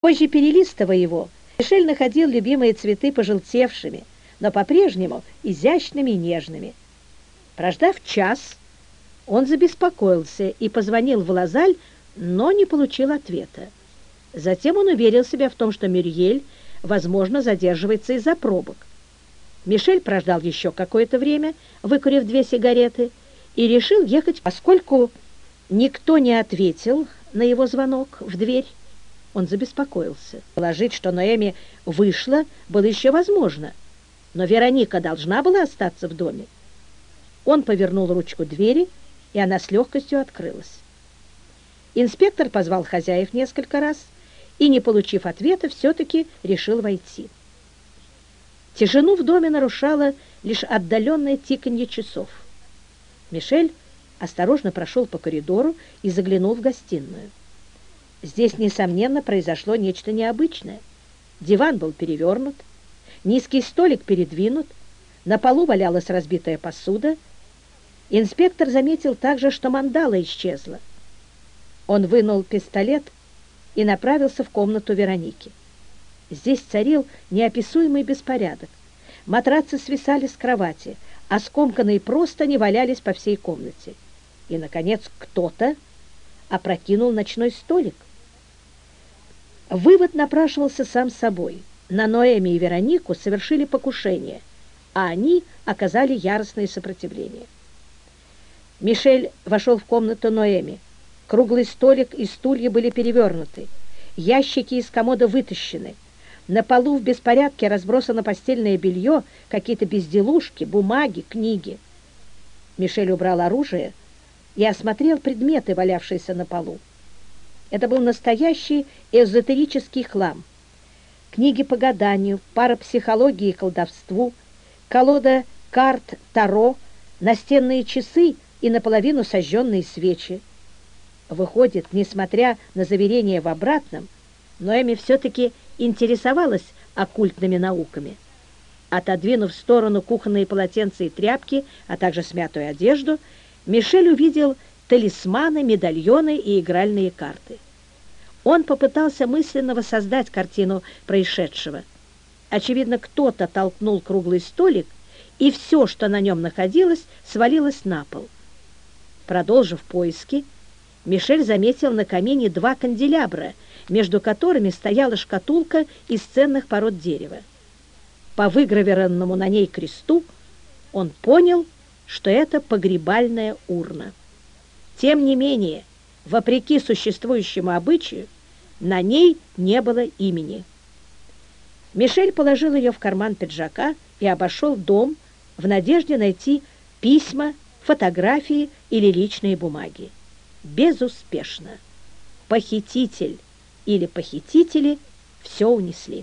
Позже, перелистывая его, Мишель находил любимые цветы пожелтевшими, но по-прежнему изящными и нежными. Прождав час, он забеспокоился и позвонил в Лазаль, но не получил ответа. Затем он уверил себя в том, что Мюрриель, возможно, задерживается из-за пробок. Мишель прождал еще какое-то время, выкурив 2 сигареты, и решил ехать, поскольку никто не ответил на его звонок в дверь. Он забеспокоился. Положить, что Ноэми вышла, было еще возможно, но Вероника должна была остаться в доме. Он повернул ручку двери, и она с легкостью открылась. Инспектор позвал хозяев несколько раз и, не получив ответа, все-таки решил войти. Тишину в доме нарушало лишь отдаленное тиканье часов. Мишель осторожно прошел по коридору и заглянул в гостиную. Здесь, несомненно, произошло нечто необычное. Диван был перевернут, низкий столик передвинут, на полу валялась разбитая посуда. Инспектор заметил также, что мандала исчезла. Он вынул пистолет и направился в комнату Вероники. Здесь царил неописуемый беспорядок. Матрацы свисали с кровати, а скомканные простыни валялись по всей комнате. И, наконец, кто-то опрокинул ночной столик. Вывод напрашивался сам собой. На Ноэми и Веронику совершили покушение, а они оказали яростное сопротивление. Мишель вошел в комнату Ноэми. Круглый столик и стулья были перевернуты. Ящики из комода вытащены. На полу в беспорядке разбросано постельное белье, какие-то безделушки, бумаги, книги. Мишель убрал оружие и осмотрел предметы, валявшиеся на полу. Это был настоящий эзотерический хлам. Книги по гаданию, парапсихологии и колдовству, колода карт Таро, настенные часы и наполовину сожженные свечи. Выходит, несмотря на заверение в обратном, Ноэми все-таки интересовалась оккультными науками. Отодвинув в сторону кухонные полотенца и тряпки, а также смятую одежду, Мишель увидел талисманы, медальоны и игральные карты. Он попытался мысленно воссоздать картину происшедшего. Очевидно, кто-то толкнул круглый столик, и все, что на нем находилось, свалилось на пол. Продолжив поиски, Мишель заметил на камине 2 канделябра, между которыми стояла шкатулка из ценных пород дерева. По выгравированному на ней кресту он понял, что это погребальная урна. Тем не менее, вопреки существующему обычаю, на ней не было имени. Мишель положил ее в карман пиджака и обошел дом в надежде найти письма, фотографии или личные бумаги. Безуспешно. Похититель или похитители все унесли.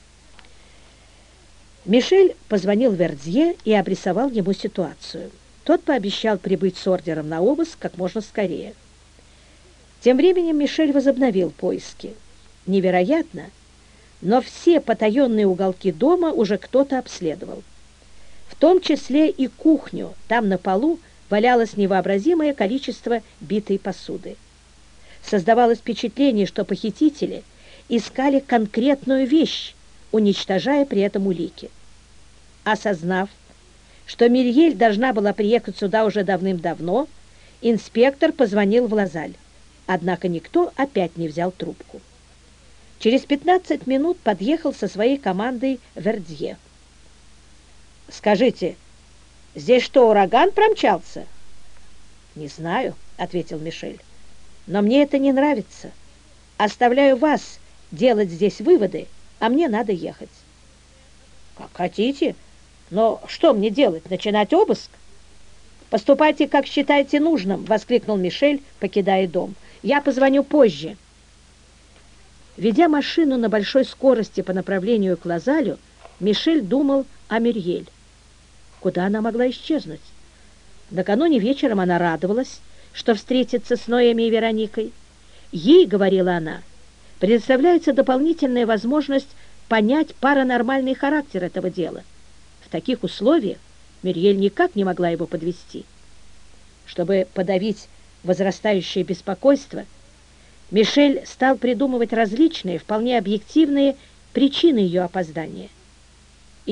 Мишель позвонил Вердье и обрисовал ему ситуацию. Тот пообещал прибыть с ордером на обыск как можно скорее. Тем временем Мишель возобновил поиски. Невероятно, но все потаенные уголки дома уже кто-то обследовал. В том числе и кухню. Там на полу валялось невообразимое количество битой посуды. Создавалось впечатление, что похитители искали конкретную вещь, уничтожая при этом улики. Осознав, что Мюрриель должна была приехать сюда уже давным-давно, инспектор позвонил в Лазаль. Однако никто опять не взял трубку. Через 15 минут подъехал со своей командой Вердье. «Скажите, здесь что, ураган промчался?» «Не знаю», — ответил Мишель, — «но мне это не нравится. Оставляю вас делать здесь выводы, а мне надо ехать». «Как хотите. Но что мне делать, начинать обыск?» «Поступайте, как считаете нужным», — воскликнул Мишель, покидая дом. «Я позвоню позже». Ведя машину на большой скорости по направлению к Лазалю, Мишель думал о Мюрриель. Куда она могла исчезнуть? Накануне вечером она радовалась, что встретится с Ноэми и Вероникой. Ей, говорила она, предоставляется дополнительная возможность понять паранормальный характер этого дела. В таких условиях Мюрриель никак не могла его подвести. Чтобы подавить возрастающее беспокойство, Мишель стал придумывать различные, вполне объективные причины ее опоздания.